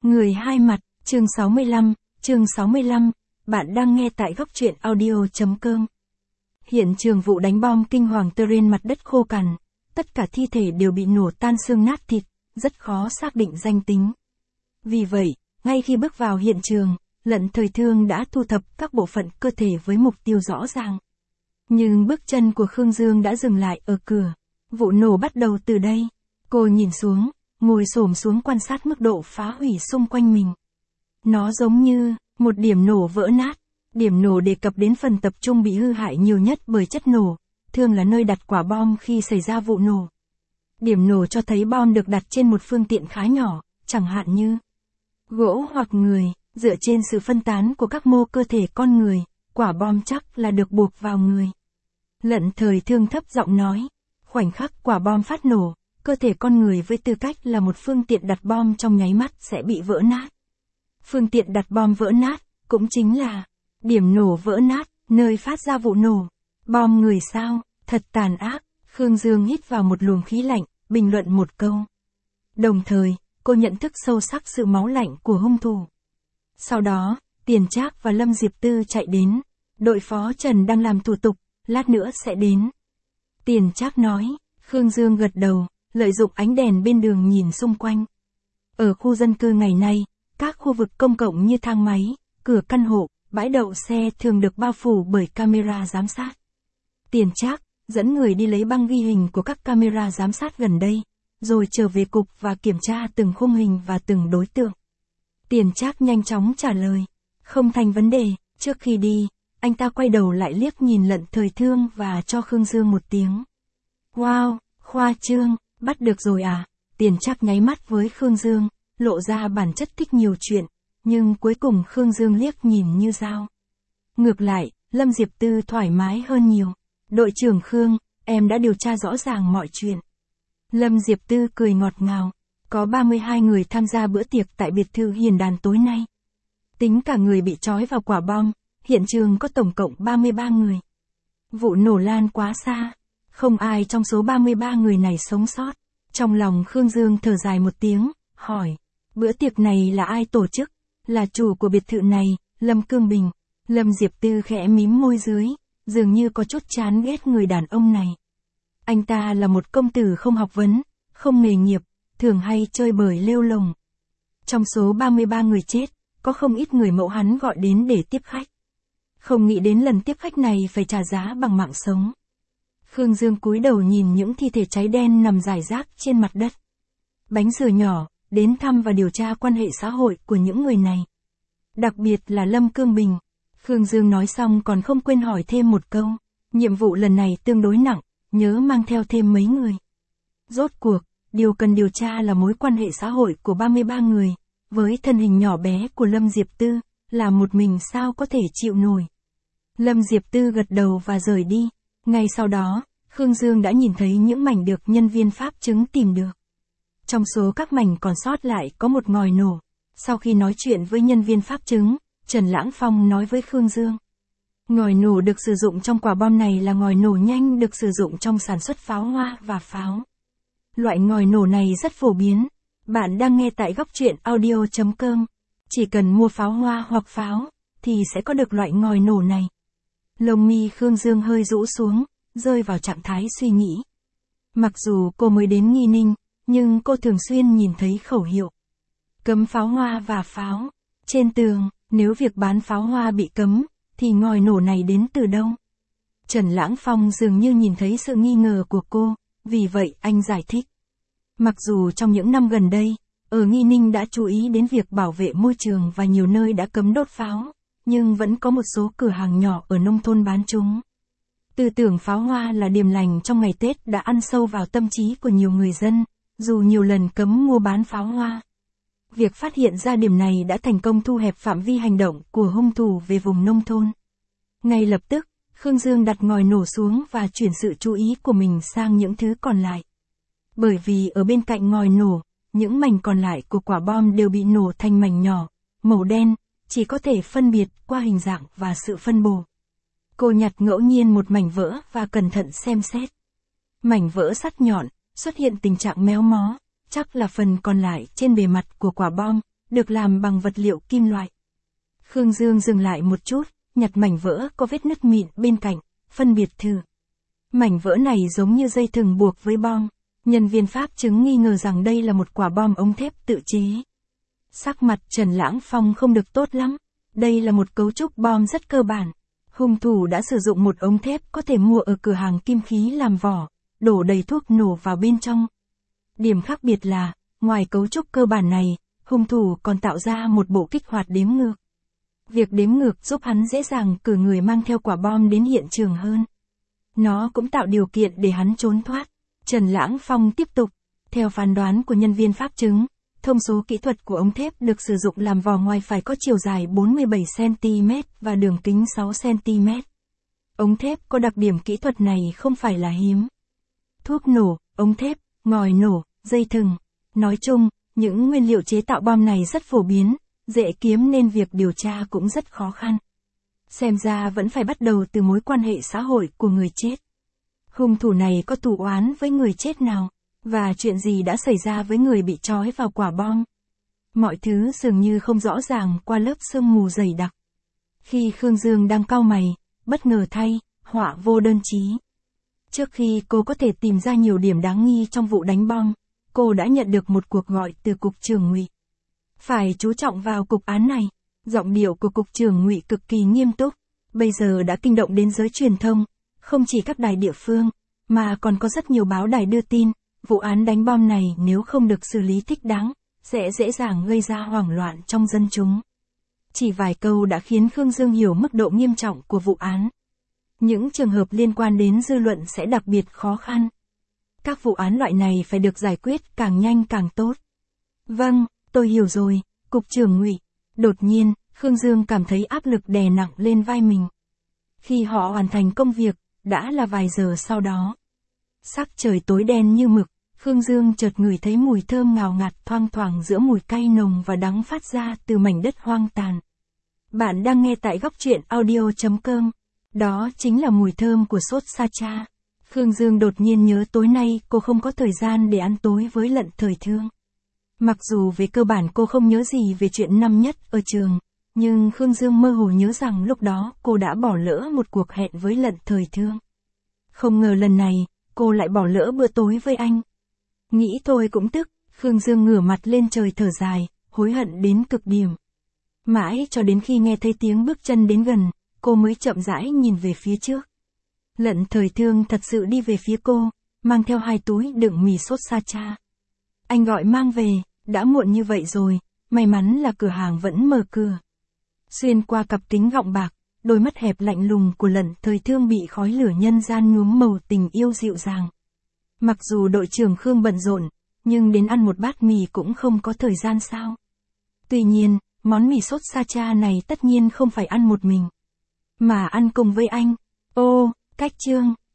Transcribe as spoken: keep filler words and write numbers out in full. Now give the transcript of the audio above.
Người hai mặt, chương sáu mươi lăm, chương sáu mươi lăm, bạn đang nghe tại góc truyện audio chấm com. Hiện trường vụ đánh bom kinh hoàng trên mặt đất khô cằn, tất cả thi thể đều bị nổ tan xương nát thịt, rất khó xác định danh tính. Vì vậy, ngay khi bước vào hiện trường, Lận Thời Thương đã thu thập các bộ phận cơ thể với mục tiêu rõ ràng. Nhưng bước chân của Khương Dương đã dừng lại ở cửa. Vụ nổ bắt đầu từ đây. Cô nhìn xuống, ngồi xổm xuống quan sát mức độ phá hủy xung quanh mình. Nó giống như một điểm nổ vỡ nát. Điểm nổ đề cập đến phần tập trung bị hư hại nhiều nhất bởi chất nổ, thường là nơi đặt quả bom khi xảy ra vụ nổ. Điểm nổ cho thấy bom được đặt trên một phương tiện khá nhỏ, chẳng hạn như gỗ hoặc người, dựa trên sự phân tán của các mô cơ thể con người, quả bom chắc là được buộc vào người. Lận Thời Thương thấp giọng nói, khoảnh khắc quả bom phát nổ, cơ thể con người với tư cách là một phương tiện đặt bom trong nháy mắt sẽ bị vỡ nát. Phương tiện đặt bom vỡ nát, cũng chính là điểm nổ vỡ nát, nơi phát ra vụ nổ. Bom người sao, thật tàn ác. Khương Dương hít vào một luồng khí lạnh, bình luận một câu. Đồng thời, cô nhận thức sâu sắc sự máu lạnh của hung thủ. Sau đó, Tiền Trác và Lâm Diệp Tư chạy đến. Đội phó Trần đang làm thủ tục, lát nữa sẽ đến. Tiền Trác nói. Khương Dương gật đầu, lợi dụng ánh đèn bên đường nhìn xung quanh. Ở khu dân cư ngày nay, các khu vực công cộng như thang máy, cửa căn hộ, bãi đậu xe thường được bao phủ bởi camera giám sát. Tiền Trác dẫn người đi lấy băng ghi hình của các camera giám sát gần đây, rồi trở về cục và kiểm tra từng khung hình và từng đối tượng. Tiền Trác nhanh chóng trả lời, không thành vấn đề. Trước khi đi, anh ta quay đầu lại liếc nhìn Lận Thời Thương và cho Khương Dương một tiếng. Wow, khoa trương, bắt được rồi à? Tiền Trác nháy mắt với Khương Dương, lộ ra bản chất thích nhiều chuyện, nhưng cuối cùng Khương Dương liếc nhìn như dao. Ngược lại, Lâm Diệp Tư thoải mái hơn nhiều. Đội trưởng Khương, em đã điều tra rõ ràng mọi chuyện. Lâm Diệp Tư cười ngọt ngào. Có ba mươi hai người tham gia bữa tiệc tại biệt thự Hiền Đàn tối nay. Tính cả người bị trói vào quả bom, hiện trường có tổng cộng ba mươi ba người. Vụ nổ lan quá xa, không ai trong số ba mươi ba người này sống sót. Trong lòng Khương Dương thở dài một tiếng, hỏi, bữa tiệc này là ai tổ chức? Là chủ của biệt thự này, Lâm Cương Bình. Lâm Diệp Tư khẽ mím môi dưới, dường như có chút chán ghét người đàn ông này. Anh ta là một công tử không học vấn, không nghề nghiệp, thường hay chơi bời lêu lồng. Trong số ba mươi ba người chết, có không ít người mẫu hắn gọi đến để tiếp khách. Không nghĩ đến lần tiếp khách này phải trả giá bằng mạng sống. Khương Dương cúi đầu nhìn những thi thể cháy đen nằm rải rác trên mặt đất. Bánh sửa nhỏ, đến thăm và điều tra quan hệ xã hội của những người này. Đặc biệt là Lâm Cương Bình. Khương Dương nói xong còn không quên hỏi thêm một câu. Nhiệm vụ lần này tương đối nặng, nhớ mang theo thêm mấy người. Rốt cuộc, điều cần điều tra là mối quan hệ xã hội của ba mươi ba người. Với thân hình nhỏ bé của Lâm Diệp Tư, là một mình sao có thể chịu nổi. Lâm Diệp Tư gật đầu và rời đi. Ngay sau đó, Khương Dương đã nhìn thấy những mảnh được nhân viên pháp chứng tìm được. Trong số các mảnh còn sót lại có một ngòi nổ. Sau khi nói chuyện với nhân viên pháp chứng, Trần Lãng Phong nói với Khương Dương. Ngòi nổ được sử dụng trong quả bom này là ngòi nổ nhanh được sử dụng trong sản xuất pháo hoa và pháo. Loại ngòi nổ này rất phổ biến. Bạn đang nghe tại góc truyện audio chấm com. Chỉ cần mua pháo hoa hoặc pháo, thì sẽ có được loại ngòi nổ này. Lông mi Khương Dương hơi rũ xuống, rơi vào trạng thái suy nghĩ. Mặc dù cô mới đến Nghi Ninh, nhưng cô thường xuyên nhìn thấy khẩu hiệu cấm pháo hoa và pháo trên tường. Nếu việc bán pháo hoa bị cấm, thì ngòi nổ này đến từ đâu? Trần Lãng Phong dường như nhìn thấy sự nghi ngờ của cô, vì vậy anh giải thích. Mặc dù trong những năm gần đây, ở Nghi Ninh đã chú ý đến việc bảo vệ môi trường và nhiều nơi đã cấm đốt pháo, nhưng vẫn có một số cửa hàng nhỏ ở nông thôn bán chúng. Tư tưởng pháo hoa là điềm lành trong ngày Tết đã ăn sâu vào tâm trí của nhiều người dân, dù nhiều lần cấm mua bán pháo hoa. Việc phát hiện ra điểm này đã thành công thu hẹp phạm vi hành động của hung thủ về vùng nông thôn. Ngay lập tức, Khương Dương đặt ngòi nổ xuống và chuyển sự chú ý của mình sang những thứ còn lại. Bởi vì ở bên cạnh ngòi nổ, những mảnh còn lại của quả bom đều bị nổ thành mảnh nhỏ, màu đen, chỉ có thể phân biệt qua hình dạng và sự phân bổ. Cô nhặt ngẫu nhiên một mảnh vỡ và cẩn thận xem xét. Mảnh vỡ sắt nhọn, xuất hiện tình trạng méo mó, chắc là phần còn lại trên bề mặt của quả bom, được làm bằng vật liệu kim loại. Khương Dương dừng lại một chút, nhặt mảnh vỡ có vết nứt mịn bên cạnh, phân biệt thử. Mảnh vỡ này giống như dây thừng buộc với bom. Nhân viên pháp chứng nghi ngờ rằng đây là một quả bom ống thép tự chế. Sắc mặt Trần Lãng Phong không được tốt lắm. Đây là một cấu trúc bom rất cơ bản. Hung thủ đã sử dụng một ống thép có thể mua ở cửa hàng kim khí làm vỏ, đổ đầy thuốc nổ vào bên trong. Điểm khác biệt là, ngoài cấu trúc cơ bản này, hung thủ còn tạo ra một bộ kích hoạt đếm ngược. Việc đếm ngược giúp hắn dễ dàng cử người mang theo quả bom đến hiện trường hơn. Nó cũng tạo điều kiện để hắn trốn thoát. Trần Lãng Phong tiếp tục, theo phán đoán của nhân viên pháp chứng, thông số kỹ thuật của ống thép được sử dụng làm vỏ ngoài phải có chiều dài bốn mươi bảy xăng-ti-mét và đường kính sáu xăng-ti-mét. Ống thép có đặc điểm kỹ thuật này không phải là hiếm. Thuốc nổ, ống thép, ngòi nổ, dây thừng. Nói chung, những nguyên liệu chế tạo bom này rất phổ biến, dễ kiếm nên việc điều tra cũng rất khó khăn. Xem ra vẫn phải bắt đầu từ mối quan hệ xã hội của người chết. Hung thủ này có thù oán với người chết nào? Và chuyện gì đã xảy ra với người bị trói vào quả bom? Mọi thứ dường như không rõ ràng qua lớp sương mù dày đặc. Khi Khương Dương đang cau mày, bất ngờ thay, họa vô đơn chí. Trước khi cô có thể tìm ra nhiều điểm đáng nghi trong vụ đánh bom, cô đã nhận được một cuộc gọi từ Cục trưởng Ngụy. Phải chú trọng vào cục án này. Giọng điệu của Cục trưởng Ngụy cực kỳ nghiêm túc, bây giờ đã kinh động đến giới truyền thông, không chỉ các đài địa phương, mà còn có rất nhiều báo đài đưa tin, vụ án đánh bom này nếu không được xử lý thích đáng, sẽ dễ dàng gây ra hoảng loạn trong dân chúng. Chỉ vài câu đã khiến Khương Dương hiểu mức độ nghiêm trọng của vụ án. Những trường hợp liên quan đến dư luận sẽ đặc biệt khó khăn. Các vụ án loại này phải được giải quyết càng nhanh càng tốt. Vâng, tôi hiểu rồi, Cục trưởng Ngụy. Đột nhiên, Khương Dương cảm thấy áp lực đè nặng lên vai mình. Khi họ hoàn thành công việc, đã là vài giờ sau đó. Sắc trời tối đen như mực, Khương Dương chợt ngửi thấy mùi thơm ngào ngạt thoang thoảng giữa mùi cay nồng và đắng phát ra từ mảnh đất hoang tàn. Bạn đang nghe tại góc truyện audio chấm com. Đó chính là mùi thơm của sốt sa cha. Khương Dương đột nhiên nhớ tối nay cô không có thời gian để ăn tối với Lận Thời Thương. Mặc dù về cơ bản cô không nhớ gì về chuyện năm nhất ở trường, nhưng Khương Dương mơ hồ nhớ rằng lúc đó cô đã bỏ lỡ một cuộc hẹn với Lận Thời Thương. Không ngờ lần này, cô lại bỏ lỡ bữa tối với anh. Nghĩ thôi cũng tức, Khương Dương ngửa mặt lên trời thở dài, hối hận đến cực điểm. Mãi cho đến khi nghe thấy tiếng bước chân đến gần, cô mới chậm rãi nhìn về phía trước. Lận Thời Thương thật sự đi về phía cô, mang theo hai túi đựng mì sốt sa cha. Anh gọi mang về, đã muộn như vậy rồi, may mắn là cửa hàng vẫn mở cửa. Xuyên qua cặp kính gọng bạc, đôi mắt hẹp lạnh lùng của Lận Thời Thương bị khói lửa nhân gian nhuốm màu tình yêu dịu dàng. Mặc dù đội trưởng Khương bận rộn, nhưng đến ăn một bát mì cũng không có thời gian sao. Tuy nhiên, món mì sốt sa cha này tất nhiên không phải ăn một mình, mà ăn cùng với anh. Ô, cách chương.